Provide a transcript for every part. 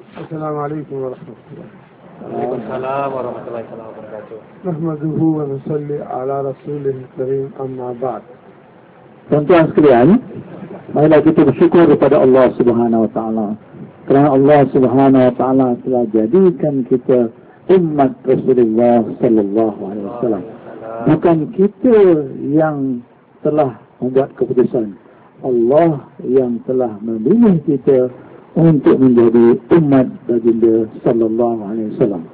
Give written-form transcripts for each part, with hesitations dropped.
السلام عليكم ورحمة الله. Waalaikumsalam warahmatullahi wabarakatuh. نحمده ونصلي على رسوله الكريم أما بعد. Tuan-tuan sekalian, marilah kita bersyukur kepada Allah Subhanahu Wa Taala kerana Allah Subhanahu Wa Taala telah jadikan kita umat Rasulullah Sallallahu Alaihi Wasallam. Bukan kita yang telah membuat keputusan, Allah yang telah memilih kita untuk menjadi umat baginda Sallallahu Alaihi Wasallam.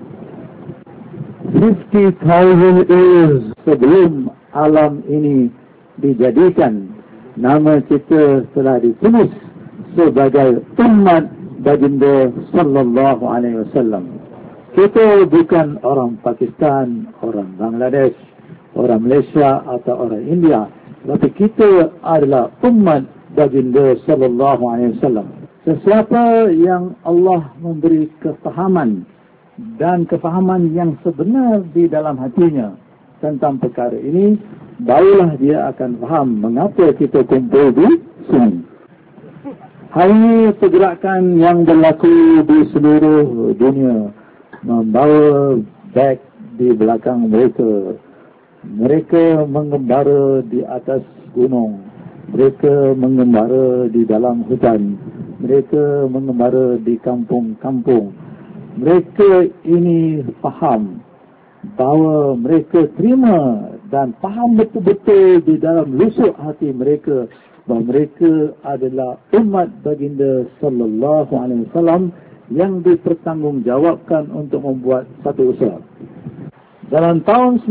50,000 years sebelum alam ini dijadikan, nama kita telah ditulis sebagai umat baginda Sallallahu Alaihi Wasallam. Kita bukan orang Pakistan, orang Bangladesh, orang Malaysia atau orang India, tapi kita adalah umat baginda Sallallahu Alaihi Wasallam. Sesiapa yang Allah memberi kefahaman dan kefahaman yang sebenar di dalam hatinya tentang perkara ini, barulah dia akan faham mengapa kita kumpul di sini. Hari ini pergerakan yang berlaku di seluruh dunia membawa beg di belakang mereka. Mereka mengembara di atas gunung. Mereka mengembara di dalam hutan. Mereka mengembara di kampung-kampung. Mereka ini faham bahawa mereka terima dan faham betul-betul di dalam lusuk hati mereka bahawa mereka adalah umat baginda Sallallahu Alaihi Wasallam yang dipertanggungjawabkan untuk membuat satu usaha. Dalam tahun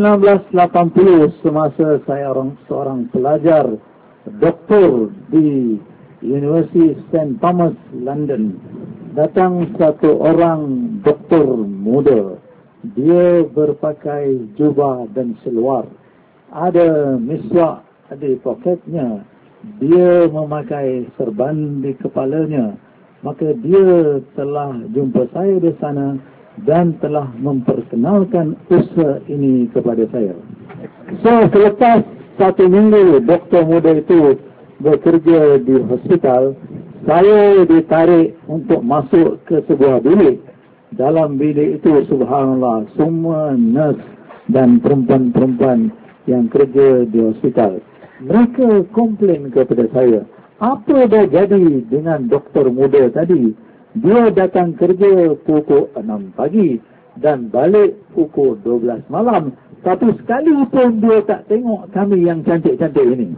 1980, semasa saya seorang pelajar doktor di University St. Thomas, London, datang satu orang doktor muda. Dia berpakai jubah dan seluar. Ada miswak di poketnya. Dia memakai serban di kepalanya. Maka dia telah jumpa saya di sana dan telah memperkenalkan usaha ini kepada saya. So, selepas 1 minggu doktor muda itu bekerja di hospital, saya ditarik untuk masuk ke sebuah bilik. Dalam bilik itu, subhanallah, semua nurse dan perempuan-perempuan yang kerja di hospital. Mereka komplain kepada saya, apa dah jadi dengan doktor muda tadi? Dia datang kerja pukul 6 pagi dan balik pukul 12 malam. Tapi sekali pun dia tak tengok kami yang cantik-cantik ini.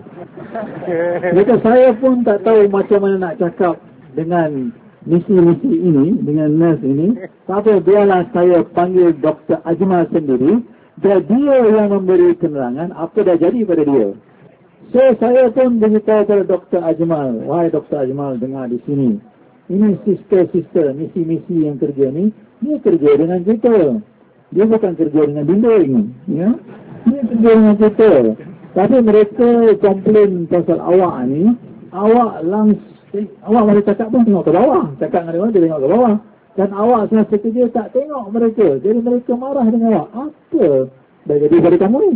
Maka saya pun tak tahu macam mana nak cakap dengan misi-misi ini, dengan nurse ini. Tapi biarlah saya panggil Dr. Ajmal sendiri. Dan dia yang memberi penerangan apa dah jadi pada dia. So saya pun beritahu kepada Dr. Ajmal, wahai Dr. Ajmal, dengar di sini. Ini sister-sister, misi-misi yang kerja ni, dia kerja dengan kita. Dia bukan kerja dengan dinding, ya. Dia kerja dengan kita. Tapi mereka komplain pasal awak ni, awak boleh cakap pun tengok ke bawah. Cakap dengan dia, dia tengok ke bawah. Dan awak semasa kerja tak tengok mereka. Jadi mereka marah dengan awak. Apa dah jadi pada kamu ni?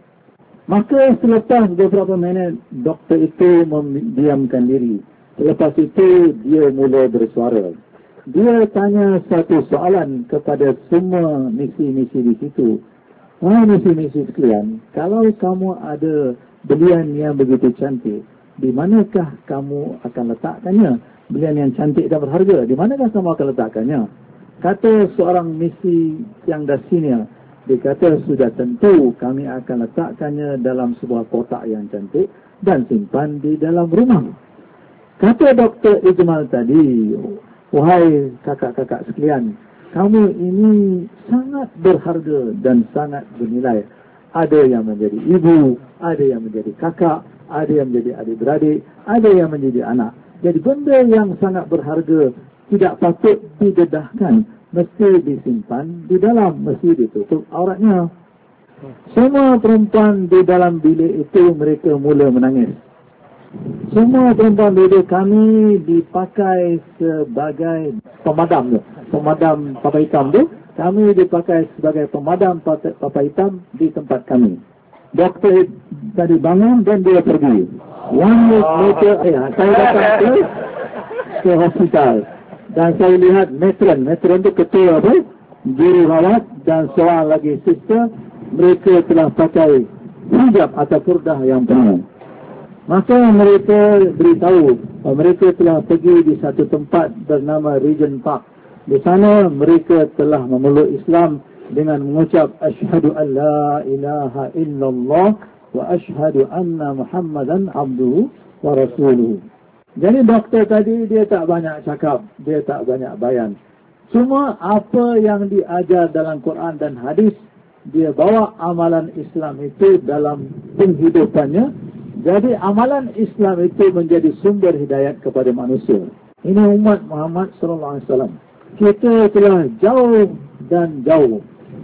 Maka selepas beberapa minit, doktor itu mendiamkan diri. Selepas itu, dia mula bersuara. Dia tanya satu soalan kepada semua misi-misi di situ. Wahai misi-misi sekalian, kalau kamu ada belian yang begitu cantik, di manakah kamu akan letakkannya? Belian yang cantik dan berharga, di manakah kamu akan letakkannya? Kata seorang misi yang dah senior, dia kata sudah tentu kami akan letakkannya dalam sebuah kotak yang cantik dan simpan di dalam rumah. Kata Dr. Ijmal tadi, wahai kakak-kakak sekalian, kamu ini sangat berharga dan sangat bernilai. Ada yang menjadi ibu, ada yang menjadi kakak, ada yang menjadi adik-beradik, ada yang menjadi anak. Jadi benda yang sangat berharga tidak patut didedahkan, mesti disimpan di dalam, mesti ditutup auratnya. Semua perempuan di dalam bilik itu mereka mula menangis. Semua perempuan bilik kami dipakai sebagai pemadam tu. Pemadam papa hitam tu, kami dipakai sebagai pemadam papa hitam di tempat kami. Doktor tadi bangun dan dia pergi. 1 week later, saya datang ke hospital. Dan saya lihat matron itu ketua apa? Jururawat dan seorang lagi sister, mereka telah pakai hijab atau purdah yang penuh. Maka mereka beritahu mereka telah pergi di satu tempat bernama Regent Park. Di sana mereka telah memeluk Islam dengan mengucap asyhadu an la ilaha illallah wa asyhadu anna Muhammadan abduhu wa rasuluhu. Jadi doktor tadi dia tak banyak cakap, dia tak banyak bayan. Cuma apa yang diajar dalam Quran dan hadis, dia bawa amalan Islam itu dalam penghidupannya. Jadi amalan Islam itu menjadi sumber hidayat kepada manusia. Ini umat Muhammad sallallahu alaihi wasallam. Kita telah jauh dan jauh.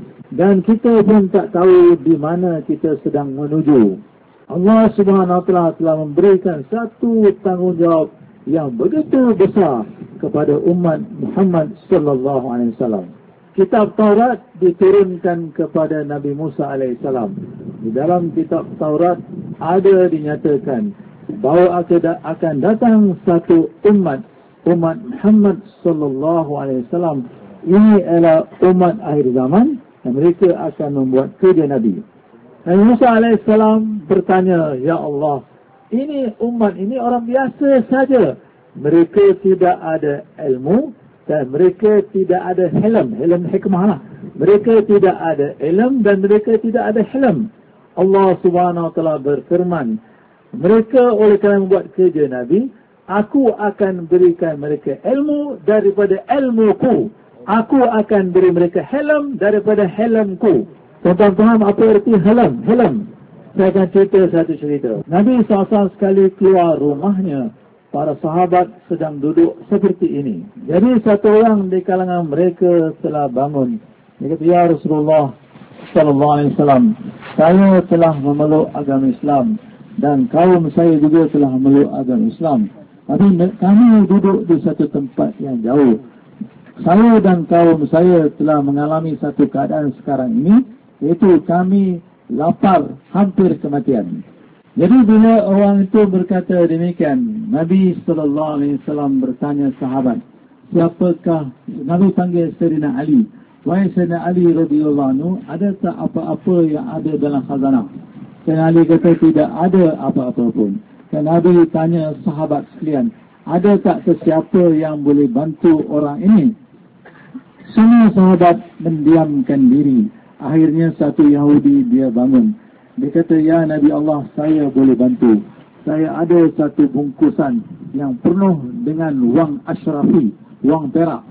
Dan kita pun tak tahu di mana kita sedang menuju. Allah Subhanahu wa taala telah memberikan satu tanggungjawab yang begitu besar kepada umat Muhammad sallallahu alaihi wasallam. Kitab Taurat diturunkan kepada Nabi Musa alaihissalam. Di dalam kitab Taurat ada dinyatakan bahawa akan datang satu umat Muhammad sallallahu alaihi wasallam. Ini adalah umat akhir zaman dan mereka akan membuat kerja Nabi. Nabi Musa alaihissalam bertanya, "Ya Allah, ini umat ini orang biasa saja. Mereka tidak ada ilmu dan mereka tidak ada hilm hikmah lah. Mereka tidak ada ilm dan mereka tidak ada hilm." Allah Subhanahu wa taala berfirman, mereka oleh kerana membuat kerja Nabi, aku akan berikan mereka ilmu daripada ilmuku. Aku akan beri mereka hilm daripada hilmku. Tuan-tuan faham apa erti hilm? Saya akan cerita satu cerita. Nabi SAW sekali keluar rumahnya, para sahabat sedang duduk seperti ini. Jadi satu orang di kalangan mereka telah bangun. Dia kata, "Ya Rasulullah sallallahu alaihi wasallam, saya telah memeluk agama Islam dan kaum saya juga telah memeluk agama Islam. Tapi kami duduk di satu tempat yang jauh. Saya dan kaum saya telah mengalami satu keadaan sekarang ini, iaitu kami lapar hampir kematian." Jadi bila orang itu berkata demikian, Nabi sallallahu alaihi wasallam bertanya sahabat, siapakah? Nabi panggil Sayyidina Ali. "Wahai Sayyidina Ali radhiyallahu anhu, adakah apa-apa yang ada dalam khazanah?" Sayyidina Ali kata tidak ada apa-apa pun. Dan Nabi tanya sahabat sekalian, adakah sesiapa yang boleh bantu orang ini? Semua sahabat mendiamkan diri. Akhirnya satu Yahudi dia bangun. Dia kata, "Ya Nabi Allah, saya boleh bantu. Saya ada satu bungkusan yang penuh dengan wang asyrafi, wang perak.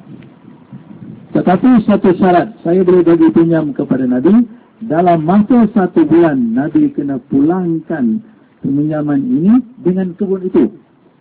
Tetapi satu syarat, saya boleh bagi pinjam kepada Nabi. Dalam masa 1 bulan, Nabi kena pulangkan pinjaman ini dengan kebun itu.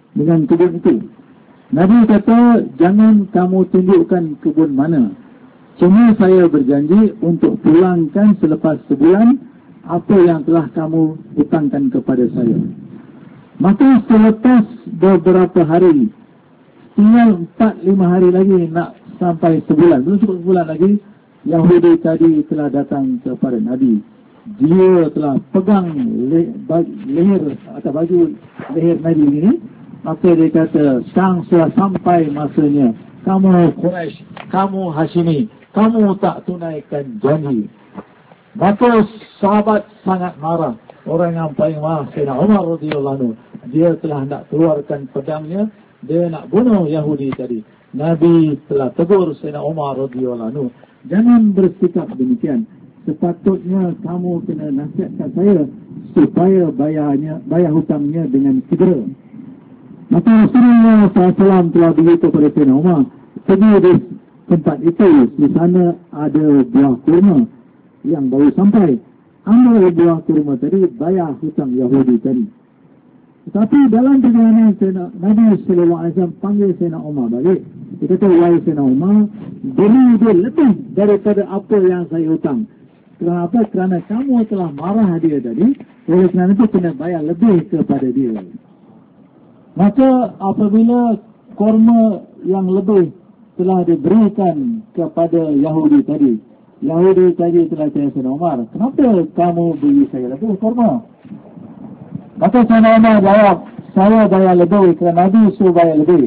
Nabi kata, jangan kamu tunjukkan kebun mana. Cuma saya berjanji untuk pulangkan selepas sebulan apa yang telah kamu hutangkan kepada saya." Maka selepas beberapa hari, tinggal 4-5 hari lagi nak sampai sebulan, belum cukup sebulan lagi, Yahudi tadi telah datang kepada Nabi. Dia telah pegang leher atau baju leher Nabi ini. Maka dia kata, "Sekarang sudah sampai masanya. Kamu Quraisy, kamu Hashimi, kamu tak tunaikan janji." Maka sahabat sangat marah. Orang yang paling marah Sayyidina Umar radhiyallahu anhu. Dia telah nak keluarkan pedangnya, dia nak bunuh Yahudi tadi. Nabi telah tegur Sayyidina Umar radhiyallahu anhu, "Jangan bersikap demikian. Sepatutnya kamu kena nasihatkan saya supaya bayar hutangnya dengan segera." Maka Rasulullah SAW telah beritahu kepada Sayyidina Umar, pergi di tempat itu, di sana ada buah kurma yang baru sampai. Ambil buah kurma tadi, bayar hutang Yahudi tadi. Tetapi dalam perjalanan Nabi SAW panggil Sayyidina Umar balik. Dia kata, "Wahai Sayyidina Umar, beri dia lebih daripada apa yang saya hutang. Kenapa? Kerana kamu telah marah dia tadi, oleh kerana itu kena bayar lebih kepada dia." Maka apabila kurma yang lebih telah diberikan kepada Yahudi tadi telah tanya Sayyidina Umar, "Kenapa kamu beri saya lebih kurma?" Maka Sayyidina Umar jawab, "Saya bayar lebih kerana Nabi suruh bayar lebih.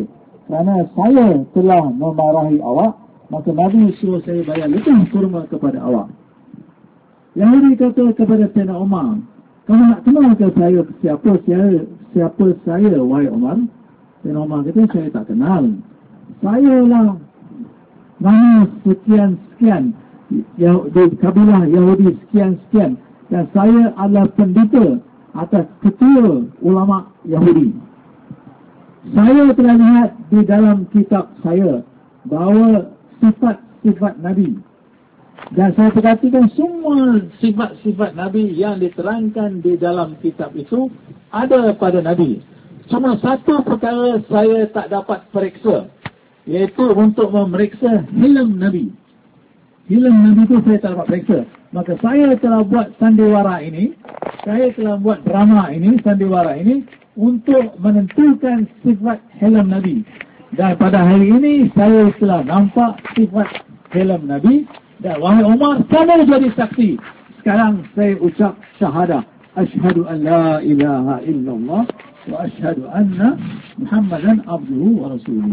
kerana saya telah memarahi awak, maka Nabi suruh saya bayar lebih kurma kepada awak. Yahudi kata kepada Sayyidina Umar, kamu nak kenal ke saya siapa saya, wahai Umar? Sayyidina Umar kata, saya tak kenal. Saya lah nama sekian-sekian, di kabilah Yahudi sekian-sekian, dan saya adalah pendeta atas ketua ulama Yahudi. Saya telah lihat di dalam kitab saya bahawa sifat-sifat Nabi, dan saya perhatikan semua sifat-sifat Nabi yang diterangkan di dalam kitab itu ada pada Nabi. Cuma satu perkara saya tak dapat periksa, iaitu untuk memeriksa hilm Nabi. Hilm Nabi itu saya tak dapat periksa. Maka saya telah buat sandiwara ini, saya telah buat drama ini, sandiwara ini, untuk menentukan sifat hilm Nabi. Dan pada hari ini saya telah nampak sifat hilm Nabi. Dan wahai Umar, kamu jadi saksi. Sekarang saya ucap syahadah. Asyhadu an la ilaha illallah wa asyhadu anna Muhammadan abduhu wa rasuluhu.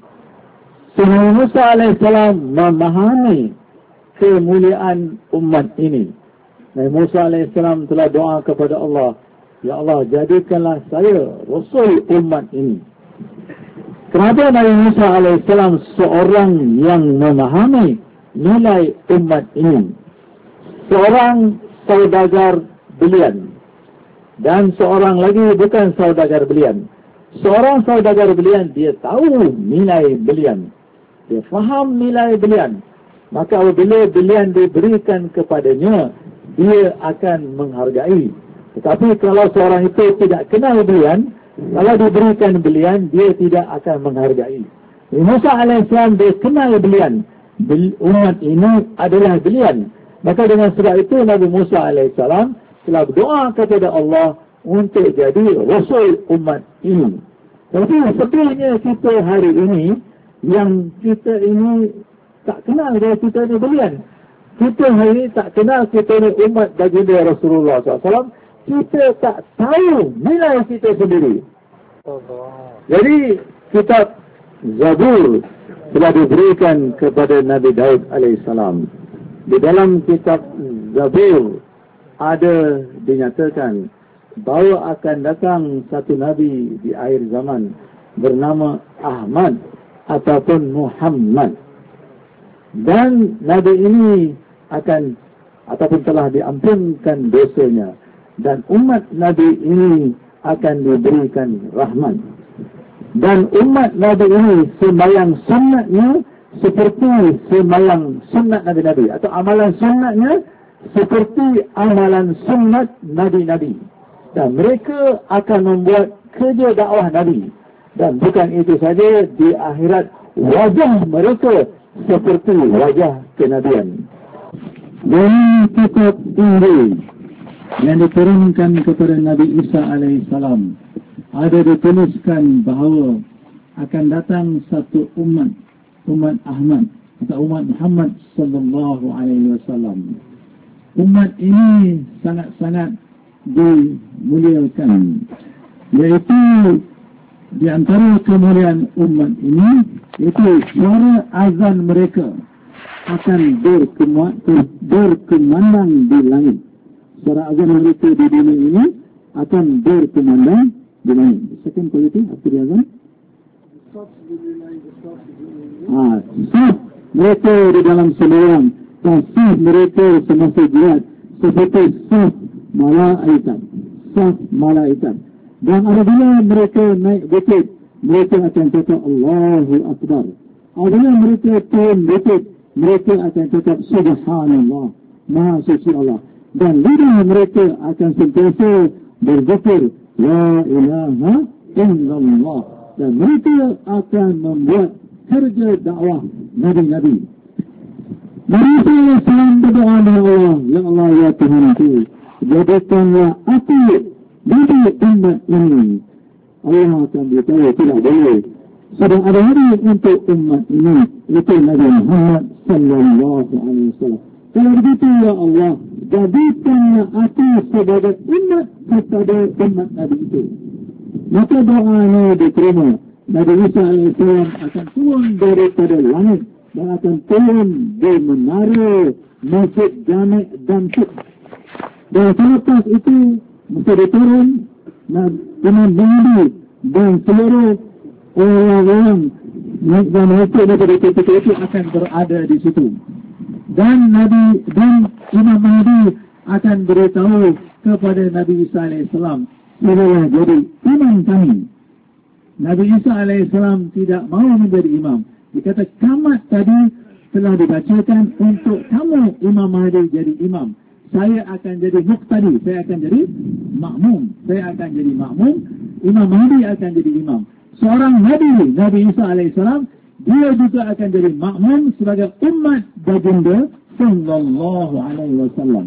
Nabi Musa AS memahami kemuliaan umat ini. Nabi Musa AS telah doa kepada Allah, ya Allah, jadikanlah saya rasul umat ini. Kenapa Nabi Musa AS seorang yang memahami nilai umat ini? Seorang saudagar belian, dan seorang lagi bukan saudagar belian. Seorang saudagar belian, dia tahu nilai belian, dia faham nilai belian. Maka apabila belian diberikan kepadanya, dia akan menghargai. Tetapi kalau seorang itu tidak kenal belian, kalau diberikan belian, dia tidak akan menghargai. Musa AS dia kenal belian. Umat ini adalah belian. Maka dengan sebab itu Nabi Musa AS telah berdoa kepada Allah untuk jadi rasul umat ini. Tapi sebenarnya kita hari ini, yang kita ini tak kenal dia, kita ni belian. Kita hari ini tak kenal kita ni umat baginda Rasulullah SAW. Kita tak tahu nilai kita sendiri. Jadi kitab Zabur telah diberikan kepada Nabi Daud AS. Di dalam kitab Zabur ada dinyatakan bahawa akan datang satu Nabi di akhir zaman bernama Ahmad ataupun Muhammad. Dan Nabi ini akan ataupun telah diampunkan dosanya, dan umat Nabi ini akan diberikan rahmat. Dan umat Nabi ini sembahyang sunnatnya seperti sembahyang sunnat Nabi-Nabi, atau amalan sunnatnya seperti amalan sunnat Nabi-Nabi. Dan mereka akan membuat kerja dakwah Nabi. Dan bukan itu saja, di akhirat wajah mereka seperti wajah kenabian. Dan kitab Injil yang diturunkan kepada Nabi Isa AS ada dituliskan bahawa akan datang satu umat Ahmad atau umat Muhammad sallallahu alaihi wasallam. Umat ini sangat-sangat dimuliakan, yaitu di antara kemuliaan umat ini itu suara azan mereka akan berkumandang di langit. Suara azan mereka di dunia ini akan berkumandang di langit. Second quality after the azan. Saf mereka di dalam sembahyang, dan saf mereka semasa jihad seperti saf malaikat. Dan apabila mereka naik bukit, mereka akan cakap Allahu Akbar. Apabila mereka turun bukit, mereka akan cakap Subhanallah, Maha Suci Allah. Dan lidah mereka akan sentiasa berzikir La ilaha illallah. Dan mereka akan membuat kerja dakwah Nabi-Nabi. Nabi SAW berdoa dengan Allah, ya Allah, ya Tuhanku, jadikanlah aku Nabi umat ini. Allah akan beritahu tidak boleh. Sedang ada hari untuk umat ini, itu Nabi Muhammad sallallahu alaihi wasallam. Kalau begitu, ya Allah, jadikanlah aku sebagai umat kepada umat Nabi itu. Maka doa ini diterima. Nabi Isa AS akan turun daripada langit dan akan turun di menara Masjid Jami' Damsyik. Dan selepas itu mesti diturun Imam Mahdi dan seluruh orang-orang dan masjid daripada ketika itu akan berada di situ. Dan Imam Mahdi akan beritahu kepada Nabi Isa AS, "Inilah jadi imam kami." Nabi Isa AS tidak mahu menjadi imam. Dia kata, "Kamat tadi telah dibacakan untuk kamu Imam Mahdi jadi imam. Saya akan jadi muqtadi, saya akan jadi makmum. Saya akan jadi makmum, Imam Mahdi akan jadi imam." Seorang Nabi Isa AS, dia juga akan jadi makmum sebagai umat baginda sallallahu alaihi wasallam.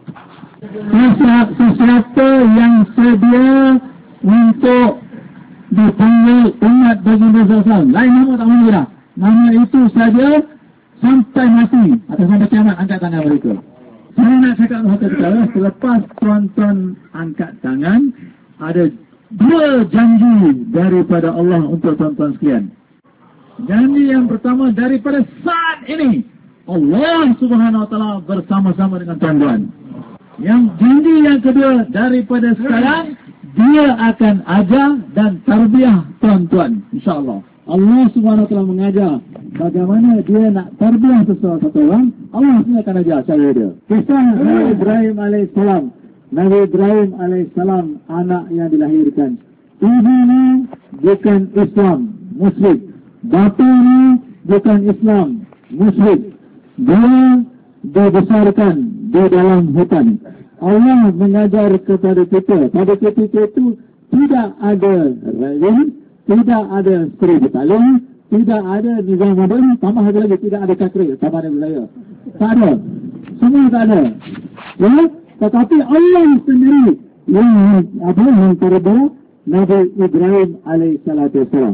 Sesiapa yang sedia untuk dipanggil umat baginda sallallahu, lain nama tak mahu dah. Nama itu saja sampai mati atau sampai kiamat, angkat tangan mereka. Saya nak cakap perkara, selepas tuan-tuan angkat tangan, ada dua janji daripada Allah untuk tuan-tuan sekalian. Janji yang pertama, daripada saat ini Allah Subhanahu Wa Taala bersama-sama dengan tuan-tuan. Yang janji yang kedua, daripada sekarang dia akan ajar dan tarbiyah tuan-tuan, insya-Allah. Allah Subhanahu Wa Taala mengajar bagaimana dia nak tarbiyah sesuatu orang, Allah sendiri akan ajar cara dia. Kisah Nabi Ibrahim alaihissalam. Nabi Ibrahim alaihissalam anak yang dilahirkan, ibunya bukan Islam, musyrik. Bapanya bukan Islam, musyrik. Dia dibesarkan di dalam hutan. Allah mengajar kepada kita, pada ketika itu tidak ada rejim, tidak ada seribu talim, tidak ada nizam moden, tambah lagi tidak ada kakri, tambah ada wilayah. Tak ada. Semua tak ada. Ya? Tetapi Allah sendiri yang menterba Nabi Ibrahim alaihissalam.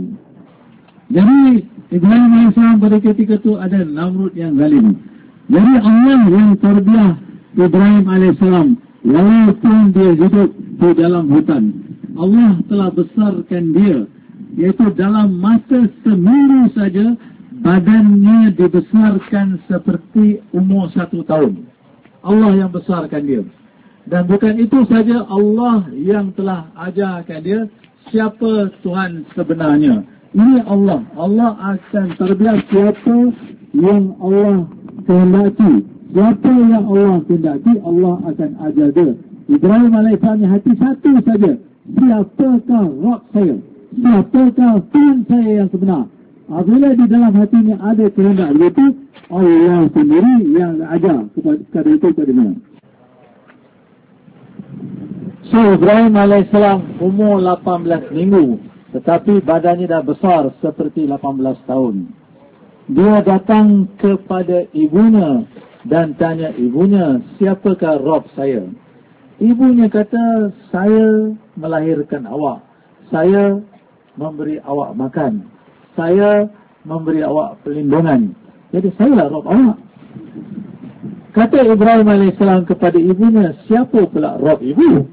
Jadi Ibrahim alaihissalam pada ketika itu ada Namrud yang zalim. Jadi Allah yang terbiah Ibrahim alaihissalam walaupun dia hidup di dalam hutan. Allah telah besarkan dia, iaitu dalam masa seminggu saja badannya dibesarkan seperti umur 1 tahun. Allah yang besarkan dia. Dan bukan itu saja, Allah yang telah ajarkan dia siapa Tuhan sebenarnya. Ini Allah. Allah akan terbiak siapa yang Allah kehendaki. Siapa yang Allah kehendaki, Allah akan ajar dia. Ibrahim alaihissalam hati satu saja. Siapakah Rabb saya? Siapakah Tuhan saya yang sebenar? Apabila di dalam hatinya ada kehendak begitu, Allah sendiri yang ajar kepada itu kepada dia. So Ibrahim alaihissalam umur 18 minggu, tetapi badannya dah besar seperti 18 tahun. Dia datang kepada ibunya dan tanya ibunya, siapakah Rabb saya? Ibunya kata, saya melahirkan awak. Saya memberi awak makan. Saya memberi awak perlindungan. Jadi saya lah Rabb awak. Kata Ibrahim alaihissalam kepada ibunya, siapa pula Rabb ibu?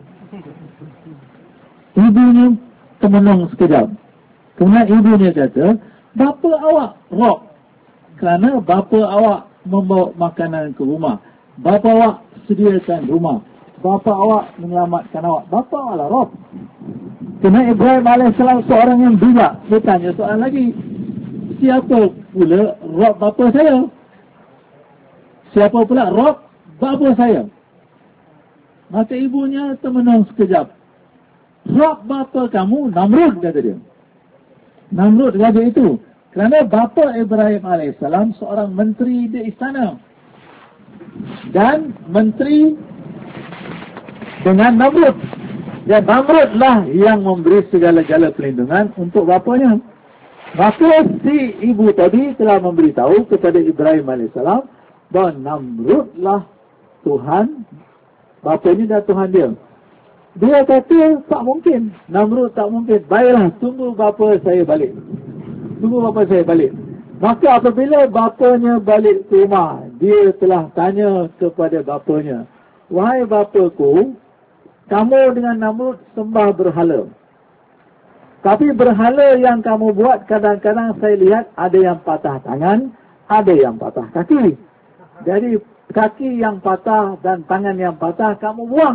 Ibunya termenung sekejap. Kemudian ibunya kata, bapa awak Rabb. Kerana bapa awak membawa makanan ke rumah. Bapa awak sediakan rumah. Bapa awak menyelamatkan awak. Bapa awak lah Rabb. Kerana Ibrahim alaihissalam seorang yang bijak. Dia tanya soalan lagi. Siapa pula Rabb bapa saya? Siapa pula Rabb bapa saya? Maka ibunya termenung sekejap. Rabb bapa kamu Namrud, kata dia. Namrud kata itu. Kerana bapa Ibrahim alaihissalam seorang menteri di istana. Dan menteri dengan Namrud. Dan Namrud lah yang memberi segala-gala perlindungan untuk bapanya. Maka si ibu tadi telah memberitahu kepada Ibrahim alaihissalam bahawa Namrud lah Tuhan, bapanya dan Tuhan dia. Dia kata tak mungkin, Namrud tak mungkin. Baiklah, tunggu bapa saya balik. Tunggu bapa saya balik. Maka apabila bapanya balik ke rumah, dia telah tanya kepada bapanya, wahai bapaku, kamu dengan Namrud sembah berhala. Tapi berhala yang kamu buat, kadang-kadang saya lihat ada yang patah tangan, ada yang patah kaki. Jadi kaki yang patah dan tangan yang patah kamu buang.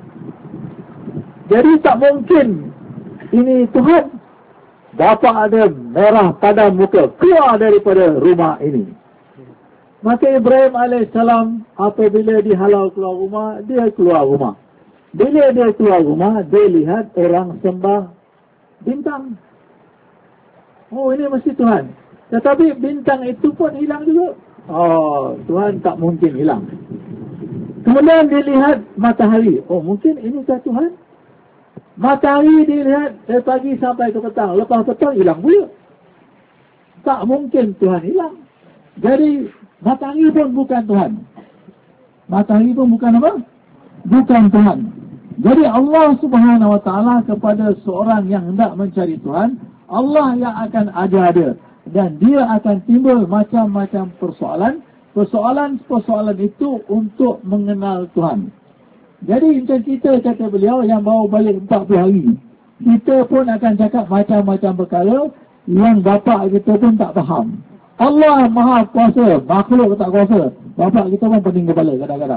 Jadi tak mungkin ini Tuhan. Bapa ada merah pada muka, keluar daripada rumah ini. Maka Ibrahim AS apabila dihalau keluar rumah, dia keluar rumah. Bila dia keluar rumah, dia lihat orang sembah bintang. Oh, ini mesti Tuhan. Tetapi bintang itu pun hilang juga. Oh, Tuhan tak mungkin hilang. Kemudian dilihat matahari. Oh, mungkin inikah Tuhan? Matahari dilihat dari pagi sampai ke petang. Lepas petang hilang pula. Tak mungkin Tuhan hilang. Jadi matahari pun bukan Tuhan. Matahari pun bukan apa? Bukan Tuhan. Jadi Allah Subhanahu Wa Taala kepada seorang yang hendak mencari Tuhan, Allah yang akan ajar dia. Dan dia akan timbul macam-macam persoalan. Persoalan itu untuk mengenal Tuhan. Jadi macam kita, kata beliau, yang baru balik 40 hari. Kita pun akan cakap macam-macam perkara yang bapa kita pun tak faham. Allah Maha Kuasa, makhluk tak kuasa. Bapa kita pun pening kepala kadang-kadang.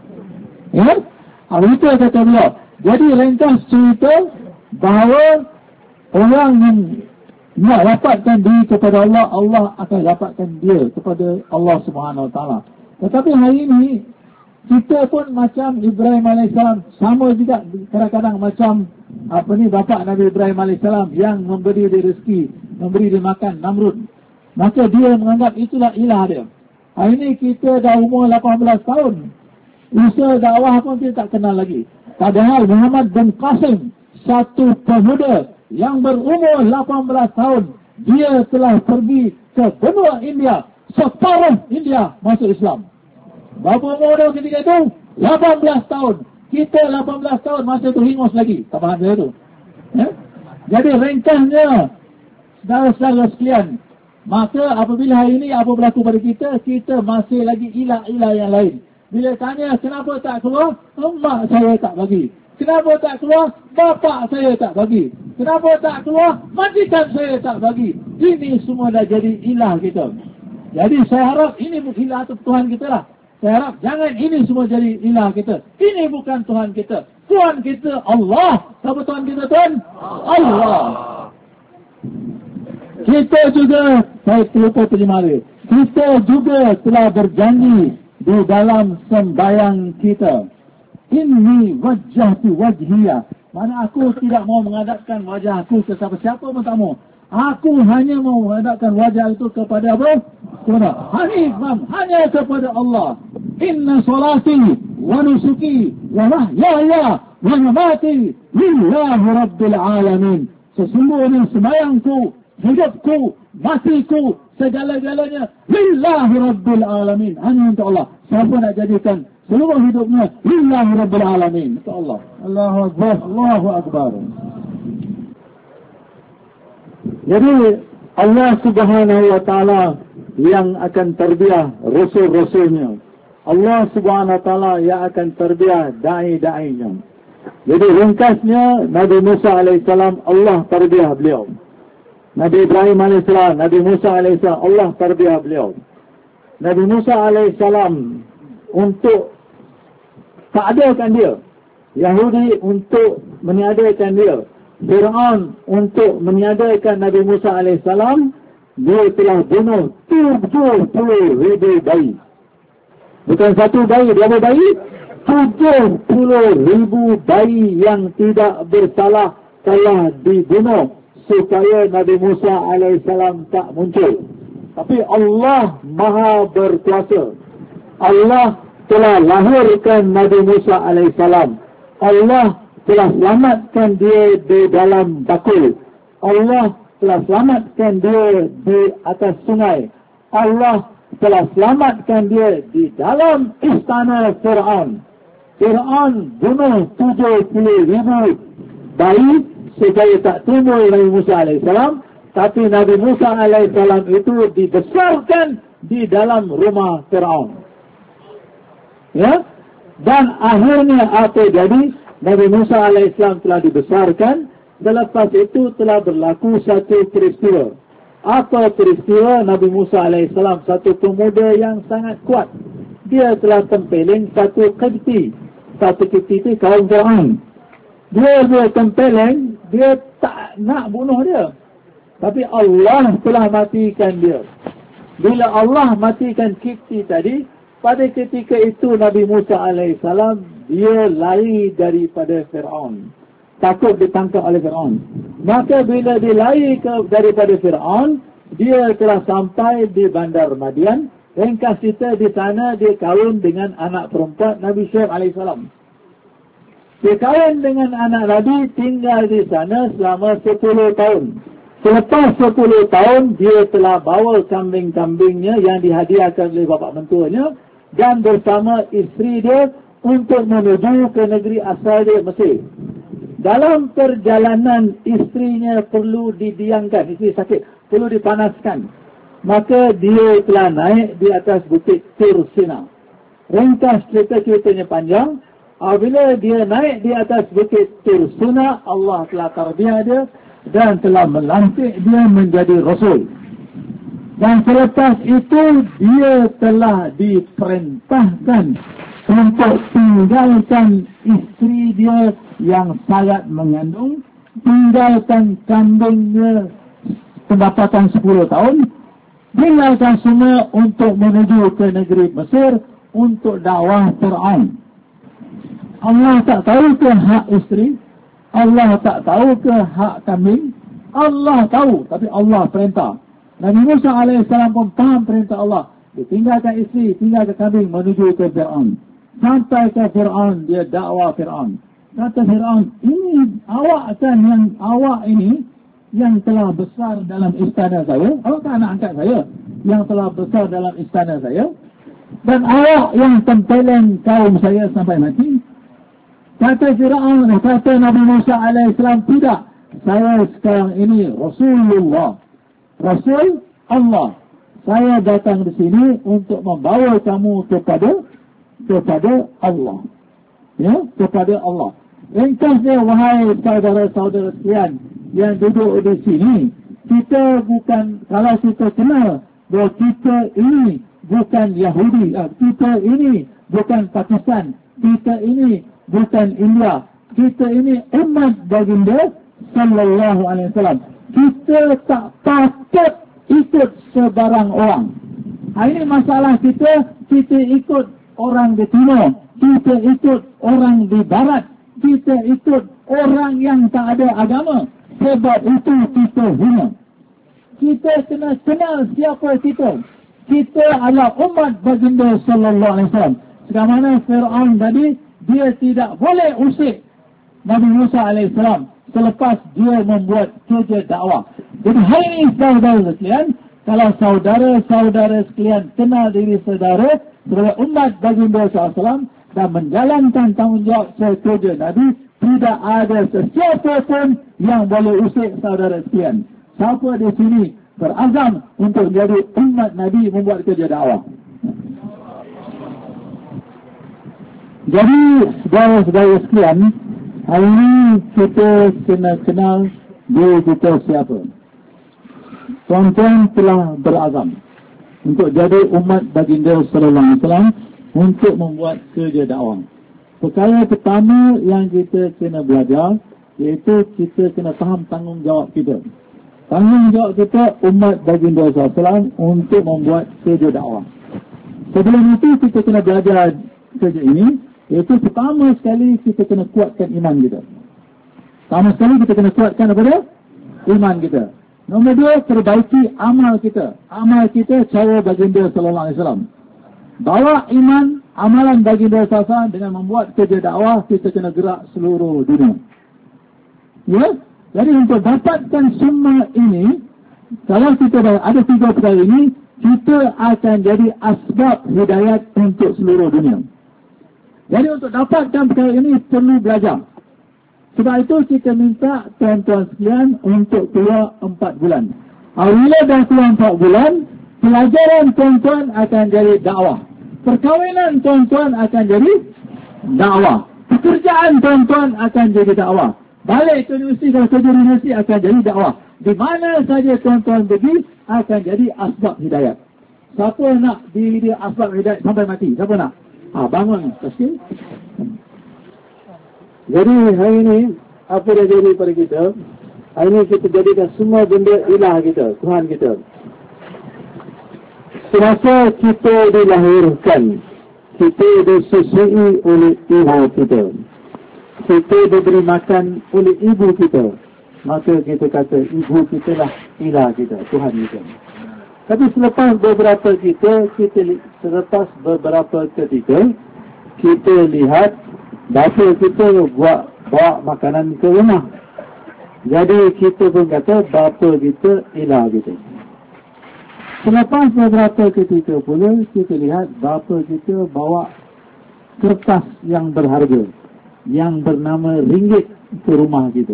Ya? Itu kata beliau. Jadi ringkas cerita bahawa orang yang nak dapatkan diri kepada Allah, Allah akan dapatkan dia kepada Allah Subhanahu Wa Taala. Tetapi hari ini kita pun macam Ibrahim AS, sama juga kadang-kadang macam bapa Nabi Ibrahim AS yang memberi dia rezeki, memberi dia makan, Namrud. Maka dia menganggap itulah ilah dia. Hari ini kita dah umur 18 tahun. Usaha dakwah pun kita tak kenal lagi. Padahal Muhammad bin Qasim, satu pemuda yang berumur 18 tahun, dia telah pergi ke benua India, separuh India masuk Islam. Berapa umur dia ketika itu? 18 tahun. Kita 18 tahun masa tu hingus lagi. Tak faham saya tu. Ya? Jadi ringkasnya, saudara-saudara sekalian, maka apabila hari ini apa berlaku pada kita, kita masih lagi ilah-ilah yang lain. Bila tanya kenapa tak keluar, mak saya tak bagi. Kenapa tak keluar, bapa saya tak bagi. Kenapa tak keluar, majikan saya tak bagi. Ini semua dah jadi ilah kita. Jadi saya harap ini bukan ilah Tuhan kita lah. Saya harap jangan ini semua jadi ilah kita. Ini bukan Tuhan kita. Tuhan kita Allah. Siapa Tuhan kita, Tuhan? Allah. Kita juga, saya terlupa terima dia. Kita juga telah berjanji di dalam sembahyang kita. Inni wajjahtu wajhiya. Mana aku tidak mau menghadapkan wajah aku ke siapa-siapa pun tak mau. Aku hanya mau menghadapkan wajah itu kepada apa? Kepada Hanifan, hanya kepada Allah. Inna salati wa nusuki wa mahyaya wa mamati lillahi rabbil alamin. Sesungguhnya sembahyangku, hidupku, matiku, segala-galanya lillahi rabbil alamin. Hanya untuk Allah. Siapa nak jadikan seluruh hidupnya lillahi rabbil alamin, untuk Allah. Allahu Akbar, Allahu Akbar. Jadi Allah Subhanahu Wa Taala yang akan terbiah rasul-rasulnya. Allah Subhanahu Wa Taala yang akan terbiah da'i-da'inya. Jadi ringkasnya, Nabi Musa AS Allah terbiah beliau. Nabi Ibrahim AS, Nabi Musa AS Allah terbiah beliau. Nabi Musa AS untuk takdirkan dia. Yahudi untuk meniadakan dia. Fir'aun untuk meniadakan Nabi Musa AS, dia telah bunuh 70,000 bayi. Bukan satu bayi, berapa bayi? 70,000 bayi yang tidak bersalah telah dibunuh supaya Nabi Musa AS tak muncul. Tapi Allah Maha Berkuasa. Allah telah lahirkan Nabi Musa AS. Allah telah selamatkan dia di dalam bakul. Allah telah selamatkan dia di atas sungai. Allah telah selamatkan dia di dalam istana Fir'aun. Fir'aun bunuh 70,000 bayi supaya tak timbul Nabi Musa AS. Tapi Nabi Musa AS itu dibesarkan di dalam rumah Fir'aun. Ya? Dan akhirnya apa jadi? Nabi Musa AS telah dibesarkan Selepas itu telah berlaku satu peristiwa. Apa peristiwa? Nabi Musa AS, satu pemuda yang sangat kuat. Dia telah tempeling satu Qibti. Satu Qibti itu kaum Fir'aun. Dia tempeleng, dia tak nak bunuh dia. Tapi Allah telah matikan dia. Bila Allah matikan Qibti tadi, pada ketika itu Nabi Musa AS, dia lari daripada Fir'aun. Takut ditangkap oleh Fir'aun. Maka bila dia lari daripada Fir'aun, dia telah sampai di Bandar Madian. Ringkas cerita, di sana dia kahwin dengan anak perempuan Nabi Syuaib AS. Dia kahwin dengan anak Nabi, tinggal di sana selama 10 tahun. Selepas 10 tahun, dia telah bawa kambing-kambingnya yang dihadiahkan oleh bapa mentuanya dan bersama isteri dia untuk menuju ke negeri asal dia, Mesir. Dalam perjalanan, isterinya perlu didiamkan, isteri sakit, perlu dipanaskan. Maka dia telah naik di atas bukit Tursina. Ringkas ceritanya panjang. Apabila dia naik di atas bukit Tursina, Allah telah tarbiyah dia dan telah melantik dia menjadi Rasul. Dan selepas itu, dia telah diperintahkan untuk tinggalkan isteri dia yang sangat mengandung, tinggalkan kambingnya pendapatan 10 tahun, tinggalkan semua untuk menuju ke negeri Mesir untuk dakwah Fir'aun. Allah tak tahu ke hak isteri? Allah tak tahu ke hak kambing? Allah tahu, tapi Allah perintah. Nabi Musa AS pun faham perintah Allah. Dia tinggalkan isteri, tinggalkan kambing menuju ke Fir'aun. Sampai ke Fir'aun, dia dakwah Fir'aun. Kata Fir'aun, ini awak kan yang awak ini yang telah besar dalam istana saya. Awak kan anak angkat saya yang telah besar dalam istana saya. Dan awak yang tempeleng kaum saya sampai mati. Kata Fir'aun, kata Nabi Musa AS, tidak. Saya sekarang ini Rasulullah, Rasul Allah. Saya datang di sini untuk membawa kamu kepada Allah. Ya, kepada Allah. Ringkasnya, wahai saudara-saudara sekalian yang duduk di sini, kita bukan, kalau kita kenal bahawa kita ini bukan Yahudi, kita ini bukan Pakistan, kita ini bukan India, kita ini umat baginda sallallahu alaihi wasallam. Kita tak patut ikut sebarang orang. Ini masalah kita ikut orang di timur, kita ikut orang di barat, kita ikut orang yang tak ada agama. Sebab itu kita hina. Kita kena kenal siapa kita. Kita adalah umat baginda sallallahu alaihi wasallam. Sebagaimana Fir'aun tadi, dia tidak boleh usik Nabi Musa AS selepas dia membuat kerja dakwah. Jadi hari ini saudara sekalian, kalau saudara-saudara sekalian kenal diri saudara sebagai umat baginda SAW dan menjalankan tanggungjawab kerja Nabi, tidak ada sesiapa pun yang boleh usik saudara sekalian. Siapa di sini berazam untuk menjadi umat Nabi membuat kerja dakwah? Jadi, saudara-saudara sekalian, hari ini kita kena kenal diri kita siapa. Tuan-tuan telah berazam untuk jadi umat baginda sallallahu alaihi wasallam untuk membuat kerja dakwah. Perkara pertama yang kita kena belajar, iaitu kita kena faham tanggungjawab kita. Tanggungjawab kita umat baginda sallallahu alaihi wasallam untuk membuat kerja dakwah. Sebelum itu kita kena belajar kerja ini. Iaitu pertama sekali kita kena kuatkan iman kita. Pertama sekali kita kena kuatkan apa dia? Iman kita. Nombor dua, perbaiki amal kita. Amal kita cara baginda sallallahu alaihi wasallam. Bawa iman, amalan baginda sallallahu alaihi wasallam dengan membuat kerja dakwah, kita kena gerak seluruh dunia. Ya? Jadi untuk dapatkan semua ini, kalau kita ada tiga perkara ini, kita akan jadi asbab hidayat untuk seluruh dunia. Jadi untuk dapatkan perkara ini perlu belajar. Sebab itu kita minta tuan-tuan sekalian untuk keluar 4 bulan. Apabila dah keluar 4 bulan, pelajaran tuan-tuan akan jadi dakwah. Perkahwinan tuan-tuan akan jadi dakwah. Pekerjaan tuan-tuan akan jadi dakwah. Balik ke universiti, kalau kerja di universiti akan jadi dakwah. Di mana saja tuan-tuan pergi akan jadi asbab hidayat. Siapa nak diri dia asbab hidayat sampai mati? Siapa nak? Bangun. Pasti. Jadi hari ini apa dah jadi pada kita? Hari ini kita jadikan semua benda ilah kita, Tuhan kita. Semasa kita dilahirkan, kita disusui oleh ibu kita. Kita diberi makan oleh ibu kita. Maka kita kata ibu kita lah ilah kita, Tuhan kita. Tapi selepas beberapa ketika kita lihat bapa kita bawa makanan ke rumah. Jadi kita pun kata bapa kita ilah kita. Selepas beberapa ketika pula kita lihat bapa kita bawa kertas yang berharga yang bernama ringgit ke rumah kita.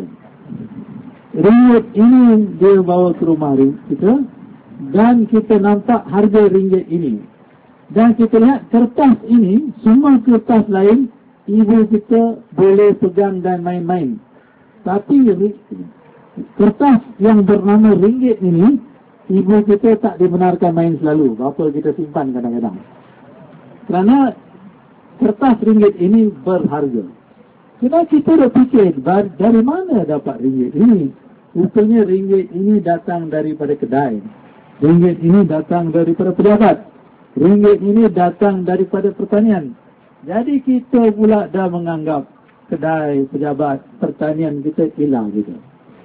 Ringgit ini dia bawa ke rumah kita dan kita nampak harga ringgit ini. Dan kita lihat kertas ini, semua kertas lain ibu kita boleh pegang dan main-main. Tapi kertas yang bernama ringgit ini ibu kita tak dibenarkan main selalu. Bapa kita simpan kadang-kadang. Kerana kertas ringgit ini berharga. Kita dah fikir dari mana dapat ringgit ini. Rupanya ringgit ini datang daripada kedai. Ringgit ini datang daripada pejabat. Ringgit ini datang daripada pertanian. Jadi kita pula dah menganggap kedai, pejabat, pertanian kita ilah kita.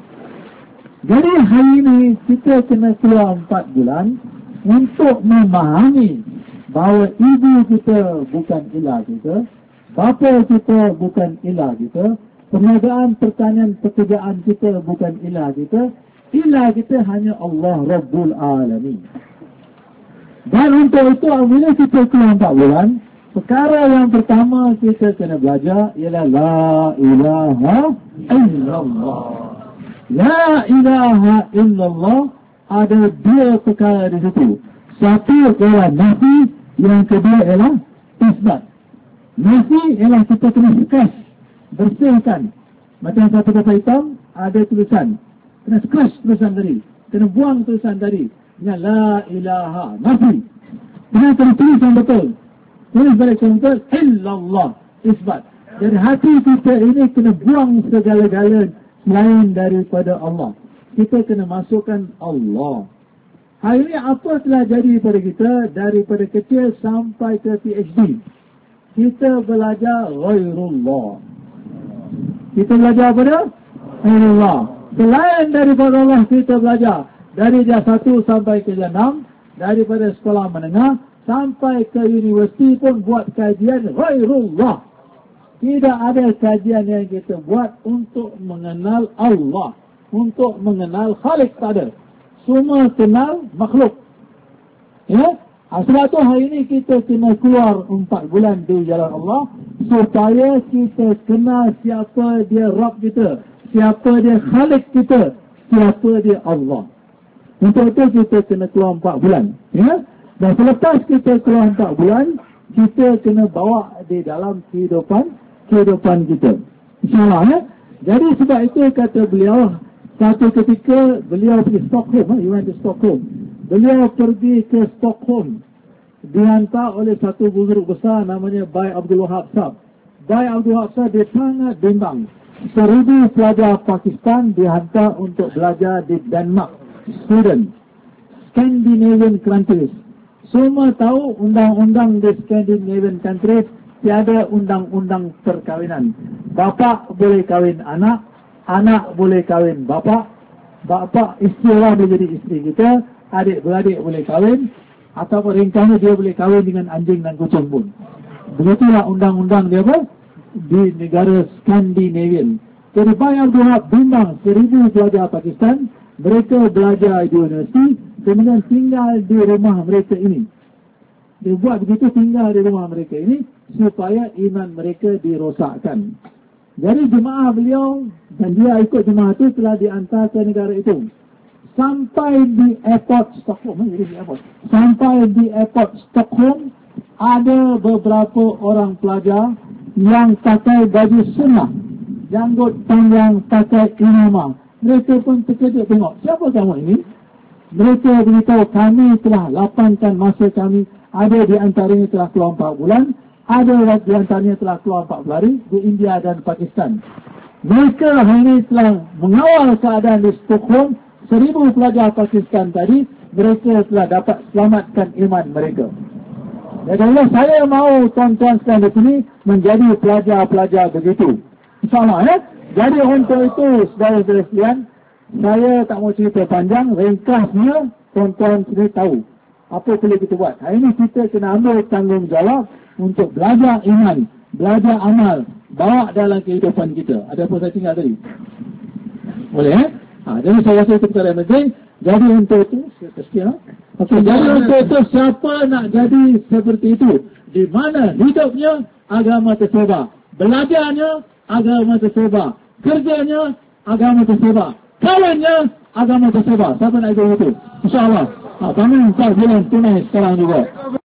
Jadi hari ini kita kena keluar 4 bulan untuk memahami bahawa ibu kita bukan ilah kita, bapa kita bukan ilah kita, perniagaan, pertanian, pekerjaan kita bukan ilah kita. Ilah kita hanya Allah Rabbul Alamin. Dan untuk itu bila kita keluar 4 bulan, perkara yang pertama kita kena belajar ialah La ilaha illallah. La ilaha illallah ada 2 perkara di situ. Satu ialah nafi, yang kedua ialah isbat. Nafi ialah kita kena scratch, bersihkan. Macam satu kertas hitam ada tulisan, kena scratch tulisan tadi, kena buang tulisan tadi. Ini la ilaha, nafi. Kena tulis yang betul. Tulis balik yang betul, illallah, isbat. Jadi hati kita ini kena buang segala-galanya selain daripada Allah. Kita kena masukkan Allah. Hari ini apa telah jadi pada kita daripada kecil sampai ke PhD? Kita belajar ghairullah. Kita belajar apa dia? Ghairullah. Selain daripada Allah kita belajar. Dari dia 1 sampai ke dia 6. Daripada sekolah menengah sampai ke universiti pun buat kajian ghairullah. Tidak ada kajian yang kita buat untuk mengenal Allah, untuk mengenal Khalik, tak ada. Semua kenal makhluk. Ya? Sebab tu hari ini kita kena keluar 4 bulan di jalan Allah supaya kita kenal siapa dia Rabb kita, siapa dia Khalik kita, siapa dia Allah. Untuk itu kita kena keluar 4 bulan. Ya? Dan selepas kita keluar 4 bulan, kita kena bawa di dalam kehidupan kita. InsyaAllah ya. Jadi sebab itu kata beliau, satu ketika beliau pergi Stockholm, he went to Stockholm. Beliau pergi ke Stockholm, dihantar oleh satu guru besar namanya Bai Abdul Wahab Sahab. Bai Abdul Wahab Sahab dia sangat bimbang. 1000 pelajar Pakistan dihantar untuk belajar di Denmark, Sweden, Scandinavian countries. Semua tahu undang-undang di Scandinavian countries, tiada undang-undang perkahwinan. Bapa boleh kahwin anak, anak boleh kahwin bapa, bapa istilah dia jadi isteri kita, adik-beradik boleh kahwin, ataupun ringkasnya dia boleh kahwin dengan anjing dan kucing pun. Begitulah undang-undang dia apa? Di negara Scandinavian. Jadi banyak Abdul bimbang 1000 pelajar Pakistan, mereka belajar di universiti, kemudian tinggal di rumah mereka ini. Dia buat begitu, tinggal di rumah mereka ini supaya iman mereka dirosakkan. Jadi jemaah beliau dan dia ikut jemaah itu telah diantar ke negara itu. Sampai di airport Stockholm, sampai di airport Stockholm ada beberapa orang pelajar yang pakai baju sunnah. janggut panjang, pakai imamah. Mereka pun terkejut tengok, siapa kamu ini? Mereka beritahu, kami telah lapangkan masa kami. Ada di antaranya telah keluar 4 bulan, ada di antaranya telah keluar 40 hari di India dan Pakistan. Mereka hari ini telah mengawal keadaan di Stockholm. 1000 pelajar Pakistan tadi, mereka telah dapat selamatkan iman mereka. Jadi Allah, saya mahu tuan-tuan sekalian di sini menjadi pelajar-pelajar begitu. InsyaAllah ya. Jadi untuk itu, saudara-saudara sekalian, saya tak mau cerita panjang, ringkasnya tuan-tuan sendiri tahu apa perlu kita buat. Hari ini kita kena ambil tanggungjawab untuk belajar iman, belajar amal, bawa dalam kehidupan kita. Ada apa saya tinggal tadi? Boleh ya? Jadi saya rasa itu perkara yang penting. Jadi untuk itu, sekian. Okey, jadi untuk itu, siapa nak jadi seperti itu? Di mana hidupnya agama tersebar, belajarnya agama tersebar, kerjanya agama tersebar, kawannya agama tersebar. Siapa nak ikut itu? InsyaAllah. Kami minta bulan tunai sekarang juga.